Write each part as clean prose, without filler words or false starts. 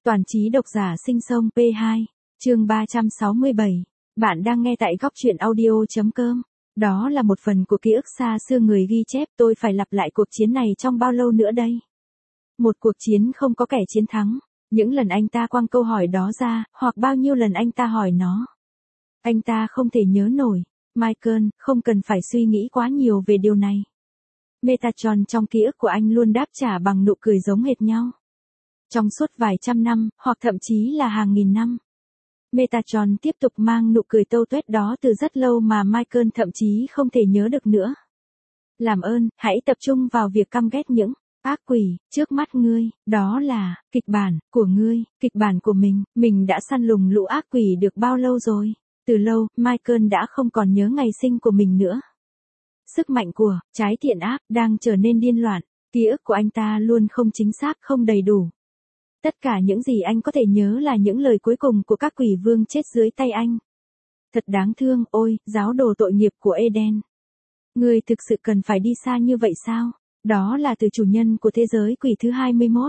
Toàn trí độc giả sinh sông P2, chương 367. Bạn đang nghe tại góc truyện audio.com. Đó là một phần của ký ức xa xưa người ghi chép, tôi phải lặp lại cuộc chiến này trong bao lâu nữa đây? Một cuộc chiến không có kẻ chiến thắng. Những lần anh ta quăng câu hỏi đó ra, hoặc bao nhiêu lần anh ta hỏi nó. Anh ta không thể nhớ nổi. Michael, không cần phải suy nghĩ quá nhiều về điều này. Metatron trong ký ức của anh luôn đáp trả bằng nụ cười giống hệt nhau. Trong suốt vài trăm năm, hoặc thậm chí là hàng nghìn năm. Metatron tiếp tục mang nụ cười tâu tuét đó từ rất lâu mà Michael thậm chí không thể nhớ được nữa. Làm ơn, hãy tập trung vào việc căm ghét những ác quỷ trước mắt ngươi, đó là kịch bản của ngươi, kịch bản của mình đã săn lùng lũ ác quỷ được bao lâu rồi? Từ lâu, Michael đã không còn nhớ ngày sinh của mình nữa. Sức mạnh của trái thiện ác đang trở nên điên loạn, ký ức của anh ta luôn không chính xác, không đầy đủ. Tất cả những gì anh có thể nhớ là những lời cuối cùng của các quỷ vương chết dưới tay anh. Thật đáng thương, ôi, giáo đồ tội nghiệp của Eden. Ngươi thực sự cần phải đi xa như vậy sao? Đó là từ chủ nhân của thế giới quỷ thứ 21.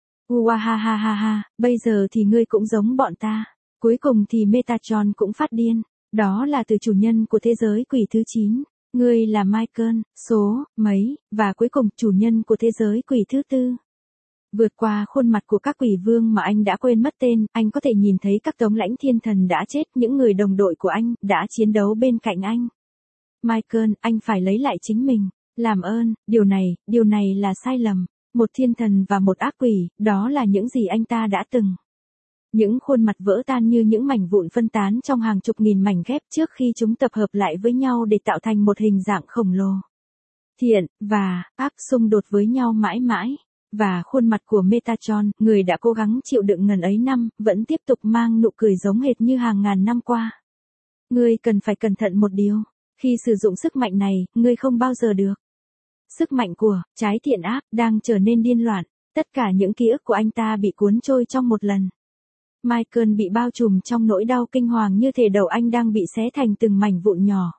Uahahaha, bây giờ thì ngươi cũng giống bọn ta. Cuối cùng thì Metatron cũng phát điên. Đó là từ chủ nhân của thế giới quỷ thứ 9. Ngươi là Michael, số, mấy, và cuối cùng chủ nhân của thế giới quỷ thứ 4. Vượt qua khuôn mặt của các quỷ vương mà anh đã quên mất tên, anh có thể nhìn thấy các tống lãnh thiên thần đã chết, những người đồng đội của anh, đã chiến đấu bên cạnh anh. Michael, anh phải lấy lại chính mình. Làm ơn, điều này là sai lầm. Một thiên thần và một ác quỷ, đó là những gì anh ta đã từng. Những khuôn mặt vỡ tan như những mảnh vụn phân tán trong hàng chục nghìn mảnh ghép trước khi chúng tập hợp lại với nhau để tạo thành một hình dạng khổng lồ. Thiện và ác xung đột với nhau mãi mãi. Và khuôn mặt của Metatron, người đã cố gắng chịu đựng ngần ấy năm, vẫn tiếp tục mang nụ cười giống hệt như hàng ngàn năm qua. Ngươi cần phải cẩn thận một điều. Khi sử dụng sức mạnh này, ngươi không bao giờ được. Sức mạnh của trái thiện ác đang trở nên điên loạn. Tất cả những ký ức của anh ta bị cuốn trôi trong một lần. Michael bị bao trùm trong nỗi đau kinh hoàng như thể đầu anh đang bị xé thành từng mảnh vụn nhỏ.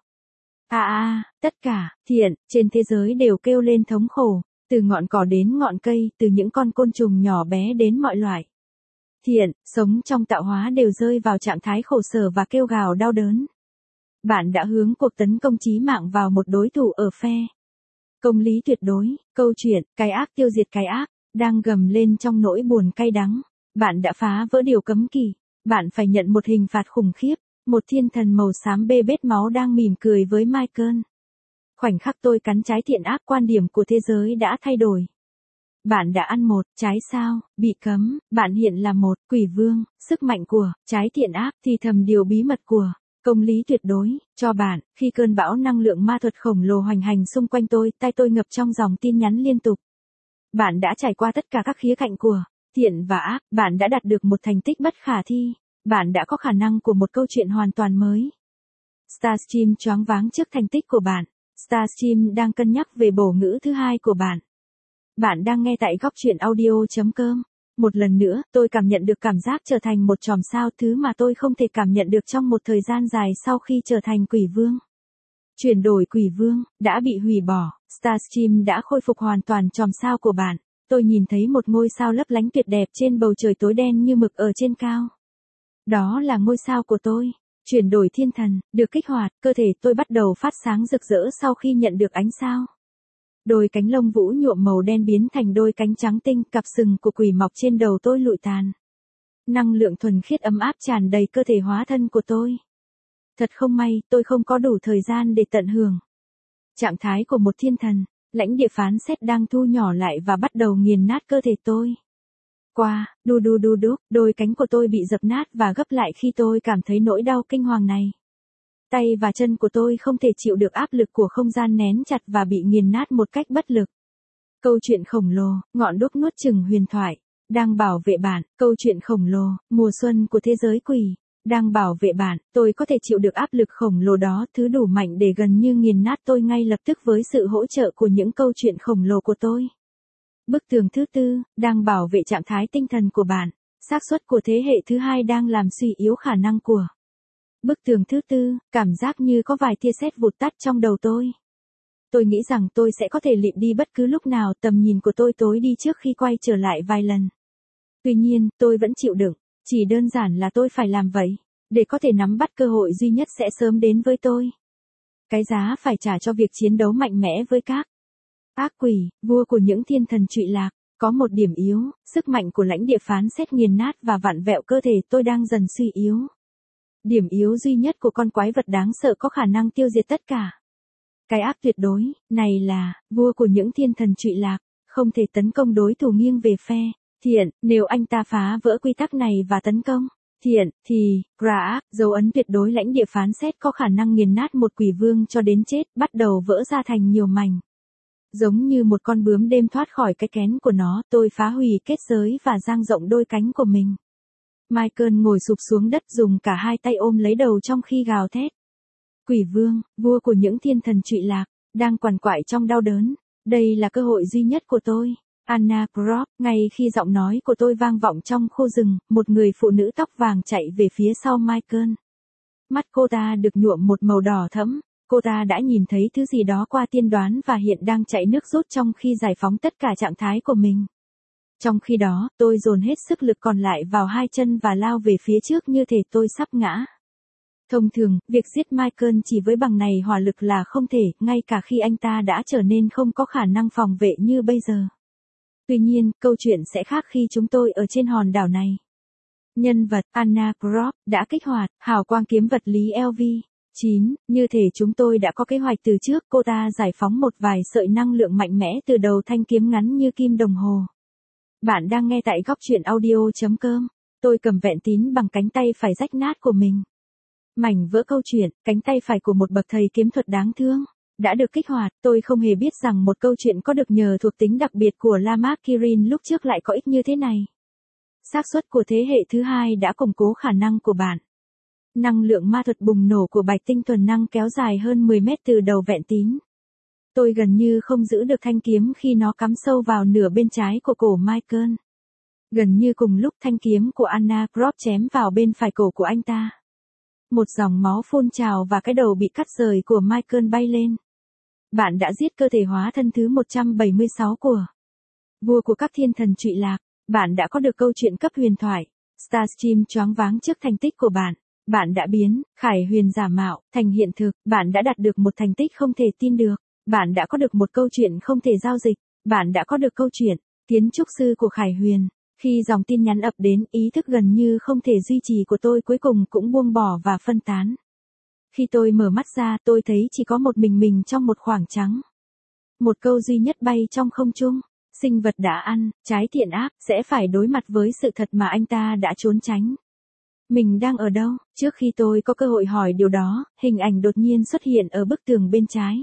Tất cả thiện trên thế giới đều kêu lên thống khổ. Từ ngọn cỏ đến ngọn cây, từ những con côn trùng nhỏ bé đến mọi loại. Thiện, sống trong tạo hóa đều rơi vào trạng thái khổ sở và kêu gào đau đớn. Bạn đã hướng cuộc tấn công chí mạng vào một đối thủ ở phe công lý tuyệt đối. Câu chuyện, cái ác tiêu diệt cái ác, đang gầm lên trong nỗi buồn cay đắng. Bạn đã phá vỡ điều cấm kỵ. Bạn phải nhận một hình phạt khủng khiếp. Một thiên thần màu xám bê bết máu đang mỉm cười với Michael. Khoảnh khắc tôi cắn trái thiện ác, quan điểm của thế giới đã thay đổi. Bạn đã ăn một trái sao, bị cấm, bạn hiện là một quỷ vương, sức mạnh của trái thiện ác thì thầm điều bí mật của công lý tuyệt đối cho bạn. Khi cơn bão năng lượng ma thuật khổng lồ hoành hành xung quanh tôi, tai tôi ngập trong dòng tin nhắn liên tục. Bạn đã trải qua tất cả các khía cạnh của thiện và ác, bạn đã đạt được một thành tích bất khả thi, bạn đã có khả năng của một câu chuyện hoàn toàn mới. Starstream choáng váng trước thành tích của bạn. Starstream đang cân nhắc về bổ ngữ thứ hai của bạn. Bạn đang nghe tại góc truyện audio.com. Một lần nữa, tôi cảm nhận được cảm giác trở thành một chòm sao, thứ mà tôi không thể cảm nhận được trong một thời gian dài sau khi trở thành quỷ vương. Chuyển đổi quỷ vương đã bị hủy bỏ, Starstream đã khôi phục hoàn toàn chòm sao của bạn. Tôi nhìn thấy một ngôi sao lấp lánh tuyệt đẹp trên bầu trời tối đen như mực ở trên cao. Đó là ngôi sao của tôi. Chuyển đổi thiên thần, được kích hoạt, cơ thể tôi bắt đầu phát sáng rực rỡ sau khi nhận được ánh sao. Đôi cánh lông vũ nhuộm màu đen biến thành đôi cánh trắng tinh, cặp sừng của quỷ mọc trên đầu tôi lụi tàn. Năng lượng thuần khiết ấm áp tràn đầy cơ thể hóa thân của tôi. Thật không may, tôi không có đủ thời gian để tận hưởng trạng thái của một thiên thần. Lãnh địa phán xét đang thu nhỏ lại và bắt đầu nghiền nát cơ thể tôi. Đu đúc, đôi cánh của tôi bị dập nát và gấp lại khi tôi cảm thấy nỗi đau kinh hoàng này. Tay và chân của tôi không thể chịu được áp lực của không gian nén chặt và bị nghiền nát một cách bất lực. Câu chuyện khổng lồ, ngọn đuốc nuốt chửng huyền thoại, đang bảo vệ bạn. Câu chuyện khổng lồ, mùa xuân của thế giới quỷ, đang bảo vệ bạn. Tôi có thể chịu được áp lực khổng lồ đó, thứ đủ mạnh để gần như nghiền nát tôi ngay lập tức với sự hỗ trợ của những câu chuyện khổng lồ của tôi. Bức tường thứ 4 đang bảo vệ trạng thái tinh thần của bạn. Xác suất của thế hệ thứ 2 đang làm suy yếu khả năng của bức tường thứ 4, cảm giác như có vài tia sét vụt tắt trong đầu tôi. Tôi nghĩ rằng tôi sẽ có thể lịm đi bất cứ lúc nào, tầm nhìn của tôi tối đi trước khi quay trở lại vài lần. Tuy nhiên, tôi vẫn chịu đựng, chỉ đơn giản là tôi phải làm vậy, để có thể nắm bắt cơ hội duy nhất sẽ sớm đến với tôi. Cái giá phải trả cho việc chiến đấu mạnh mẽ với các ác quỷ, vua của những thiên thần trụy lạc, có một điểm yếu, sức mạnh của lãnh địa phán xét nghiền nát và vặn vẹo cơ thể tôi đang dần suy yếu. Điểm yếu duy nhất của con quái vật đáng sợ có khả năng tiêu diệt tất cả. Cái ác tuyệt đối, này là, vua của những thiên thần trụy lạc, không thể tấn công đối thủ nghiêng về phe thiện, nếu anh ta phá vỡ quy tắc này và tấn công thiện, thì, Ra, dấu ấn tuyệt đối lãnh địa phán xét có khả năng nghiền nát một quỷ vương cho đến chết, bắt đầu vỡ ra thành nhiều mảnh. Giống như một con bướm đêm thoát khỏi cái kén của nó, tôi phá hủy kết giới và dang rộng đôi cánh của mình. Michael ngồi sụp xuống đất dùng cả hai tay ôm lấy đầu trong khi gào thét. Quỷ vương, vua của những thiên thần trụy lạc, đang quằn quại trong đau đớn. Đây là cơ hội duy nhất của tôi. Anna Croft, ngay khi giọng nói của tôi vang vọng trong khu rừng, một người phụ nữ tóc vàng chạy về phía sau Michael. Mắt cô ta được nhuộm một màu đỏ thẫm, cô ta đã nhìn thấy thứ gì đó qua tiên đoán và hiện đang chạy nước rút trong khi giải phóng tất cả trạng thái của mình. Trong khi đó, tôi dồn hết sức lực còn lại vào hai chân và lao về phía trước như thể tôi sắp ngã. Thông thường, việc giết Michael chỉ với bằng này hỏa lực là không thể, ngay cả khi anh ta đã trở nên không có khả năng phòng vệ như bây giờ. Tuy nhiên, câu chuyện sẽ khác khi chúng tôi ở trên hòn đảo này. Nhân vật, Anna Croft, đã kích hoạt, hào quang kiếm vật lý LV9, như thể chúng tôi đã có kế hoạch từ trước, cô ta giải phóng một vài sợi năng lượng mạnh mẽ từ đầu thanh kiếm ngắn như kim đồng hồ. Bạn đang nghe tại góc truyện audio.com. Tôi cầm vẹn tín bằng cánh tay phải rách nát của mình. Mảnh vỡ câu chuyện, cánh tay phải của một bậc thầy kiếm thuật đáng thương, đã được kích hoạt. Tôi không hề biết rằng một câu chuyện có được nhờ thuộc tính đặc biệt của Lamar Kirin lúc trước lại có ích như thế này. Xác suất của thế hệ thứ hai đã củng cố khả năng của bạn. Năng lượng ma thuật bùng nổ của bạch tinh thuần năng kéo dài hơn 10 mét từ đầu vẹn tín. Tôi gần như không giữ được thanh kiếm khi nó cắm sâu vào nửa bên trái của cổ Michael. Gần như cùng lúc thanh kiếm của Anna Croft chém vào bên phải cổ của anh ta. Một dòng máu phun trào và cái đầu bị cắt rời của Michael bay lên. Bạn đã giết cơ thể hóa thân thứ 176 của vua của các thiên thần trụy lạc. Bạn đã có được câu chuyện cấp huyền thoại. Starstream choáng váng trước thành tích của bạn. Bạn đã biến khải huyền giả mạo thành hiện thực. Bạn đã đạt được một thành tích không thể tin được. Bạn đã có được một câu chuyện không thể giao dịch. Bạn đã có được câu chuyện kiến trúc sư của khải huyền. Khi dòng tin nhắn ập đến, ý thức gần như không thể duy trì của tôi cuối cùng cũng buông bỏ và phân tán. Khi tôi mở mắt ra, tôi thấy chỉ có một mình trong một khoảng trắng. Một câu duy nhất bay trong không trung. Sinh vật đã ăn, trái thiện ác, sẽ phải đối mặt với sự thật mà anh ta đã trốn tránh. Mình đang ở đâu? Trước khi tôi có cơ hội hỏi điều đó, hình ảnh đột nhiên xuất hiện ở bức tường bên trái.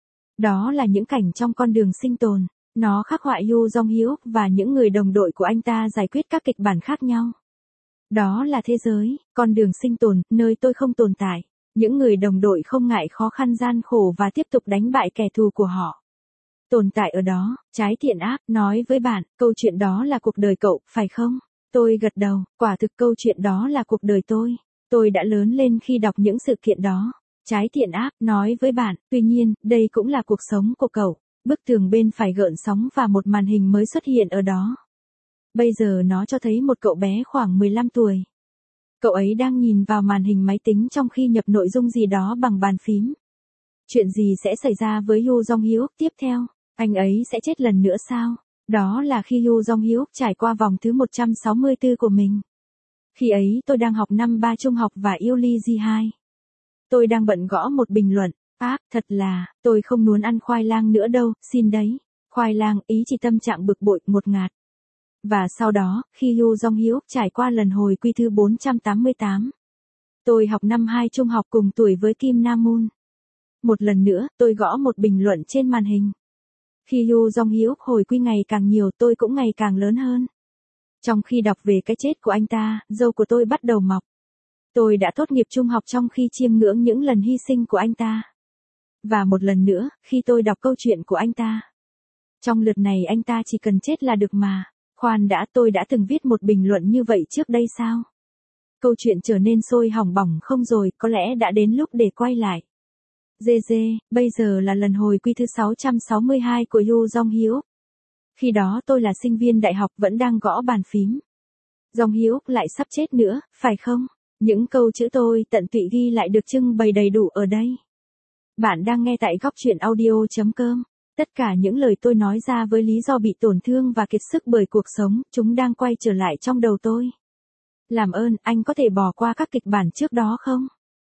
Đó là những cảnh trong con đường sinh tồn. Nó khắc họa Yu Jong-hyuk và những người đồng đội của anh ta giải quyết các kịch bản khác nhau. Đó là thế giới, con đường sinh tồn, nơi tôi không tồn tại. Những người đồng đội không ngại khó khăn gian khổ và tiếp tục đánh bại kẻ thù của họ. Tồn tại ở đó, trái thiện ác, nói với bạn, câu chuyện đó là cuộc đời cậu, phải không? Tôi gật đầu, quả thực câu chuyện đó là cuộc đời tôi. Tôi đã lớn lên khi đọc những sự kiện đó. Trái thiện ác, nói với bạn, tuy nhiên, đây cũng là cuộc sống của cậu. Bức tường bên phải gợn sóng và một màn hình mới xuất hiện ở đó. Bây giờ nó cho thấy một cậu bé khoảng 15 tuổi. Cậu ấy đang nhìn vào màn hình máy tính trong khi nhập nội dung gì đó bằng bàn phím. Chuyện gì sẽ xảy ra với Yu Jong-hyuk tiếp theo? Anh ấy sẽ chết lần nữa sao? Đó là khi Yu Jong-hyuk trải qua vòng thứ 164 của mình. Khi ấy tôi đang học năm 3 trung học và yêu ly G2. Tôi đang bận gõ một bình luận. Thật là, tôi không muốn ăn khoai lang nữa đâu, xin đấy. Khoai lang, ý chỉ tâm trạng bực bội, ngột ngạt. Và sau đó, khi Yu Jong-hyuk trải qua lần hồi quy thứ 488. Tôi học năm 2 trung học cùng tuổi với Kim Nam-moon. Một lần nữa, tôi gõ một bình luận trên màn hình. Khi Yu Jong-hyuk hồi quy ngày càng nhiều, tôi cũng ngày càng lớn hơn. Trong khi đọc về cái chết của anh ta, râu của tôi bắt đầu mọc. Tôi đã tốt nghiệp trung học trong khi chiêm ngưỡng những lần hy sinh của anh ta. Và một lần nữa, khi tôi đọc câu chuyện của anh ta. Trong lượt này anh ta chỉ cần chết là được mà. Khoan đã, tôi đã từng viết một bình luận như vậy trước đây sao? Câu chuyện trở nên sôi hỏng bỏng không rồi, có lẽ đã đến lúc để quay lại. Bây giờ là lần hồi quy thứ 662 của Yu Jong-hyuk. Khi đó tôi là sinh viên đại học vẫn đang gõ bàn phím. Dòng Hiếu lại sắp chết nữa, phải không? Những câu chữ tôi tận tụy ghi lại được trưng bày đầy đủ ở đây. Bạn đang nghe tại góc truyện audio.com. Tất cả những lời tôi nói ra với lý do bị tổn thương và kiệt sức bởi cuộc sống, chúng đang quay trở lại trong đầu tôi. Làm ơn, anh có thể bỏ qua các kịch bản trước đó không?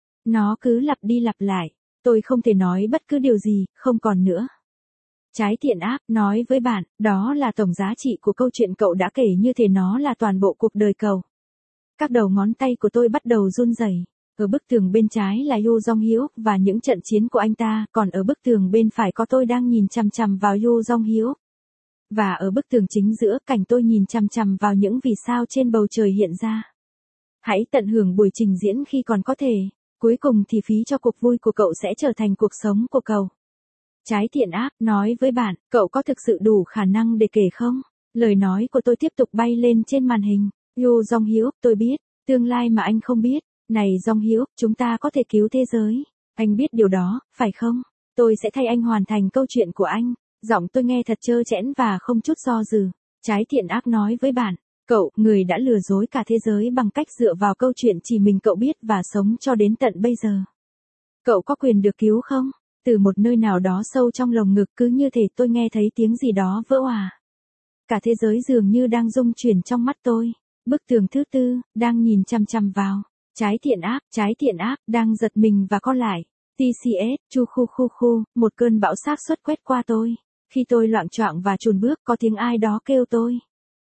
Nó cứ lặp đi lặp lại. Tôi không thể nói bất cứ điều gì, không còn nữa. Trái thiện ác, nói với bạn, đó là tổng giá trị của câu chuyện cậu đã kể như thể nó là toàn bộ cuộc đời cậu. Các đầu ngón tay của tôi bắt đầu run rẩy. Ở bức tường bên trái là Yoo Jong Hyuk và những trận chiến của anh ta, còn ở bức tường bên phải có tôi đang nhìn chằm chằm vào Yoo Jong Hyuk. Và ở bức tường chính giữa, cảnh tôi nhìn chằm chằm vào những vì sao trên bầu trời hiện ra. Hãy tận hưởng buổi trình diễn khi còn có thể. Cuối cùng thì phí cho cuộc vui của cậu sẽ trở thành cuộc sống của cậu. Trái thiện ác, nói với bạn, cậu có thực sự đủ khả năng để kể không? Lời nói của tôi tiếp tục bay lên trên màn hình. Yoo Jong Hyuk, tôi biết, tương lai mà anh không biết. Này Jong Hyuk, chúng ta có thể cứu thế giới. Anh biết điều đó, phải không? Tôi sẽ thay anh hoàn thành câu chuyện của anh. Giọng tôi nghe thật trơ trẽn và không chút do dự. Trái thiện ác nói với bạn, cậu, người đã lừa dối cả thế giới bằng cách dựa vào câu chuyện chỉ mình cậu biết và sống cho đến tận bây giờ. Cậu có quyền được cứu không? Từ một nơi nào đó sâu trong lồng ngực cứ như thể tôi nghe thấy tiếng gì đó vỡ òa. Cả thế giới dường như đang rung chuyển trong mắt tôi. Bức tường thứ tư, đang nhìn chằm chằm vào. Trái thiện ác, đang giật mình và co lại. TCS, chu khu khu khu, một cơn bão xác suất quét qua tôi. Khi tôi loạng choạng và chùn bước có tiếng ai đó kêu tôi.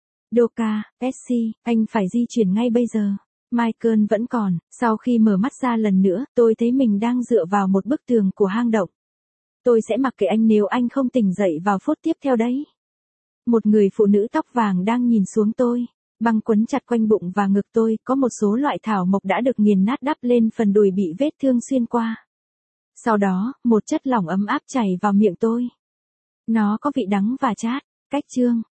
Doka, Pepsi, anh phải di chuyển ngay bây giờ. Michael vẫn còn, sau khi mở mắt ra lần nữa, tôi thấy mình đang dựa vào một bức tường của hang động. Tôi sẽ mặc kệ anh nếu anh không tỉnh dậy vào phút tiếp theo đấy. Một người phụ nữ tóc vàng đang nhìn xuống tôi. Băng quấn chặt quanh bụng và ngực tôi, có một số loại thảo mộc đã được nghiền nát đắp lên phần đùi bị vết thương xuyên qua. Sau đó, một chất lỏng ấm áp chảy vào miệng tôi. Nó có vị đắng và chát. Cách chương.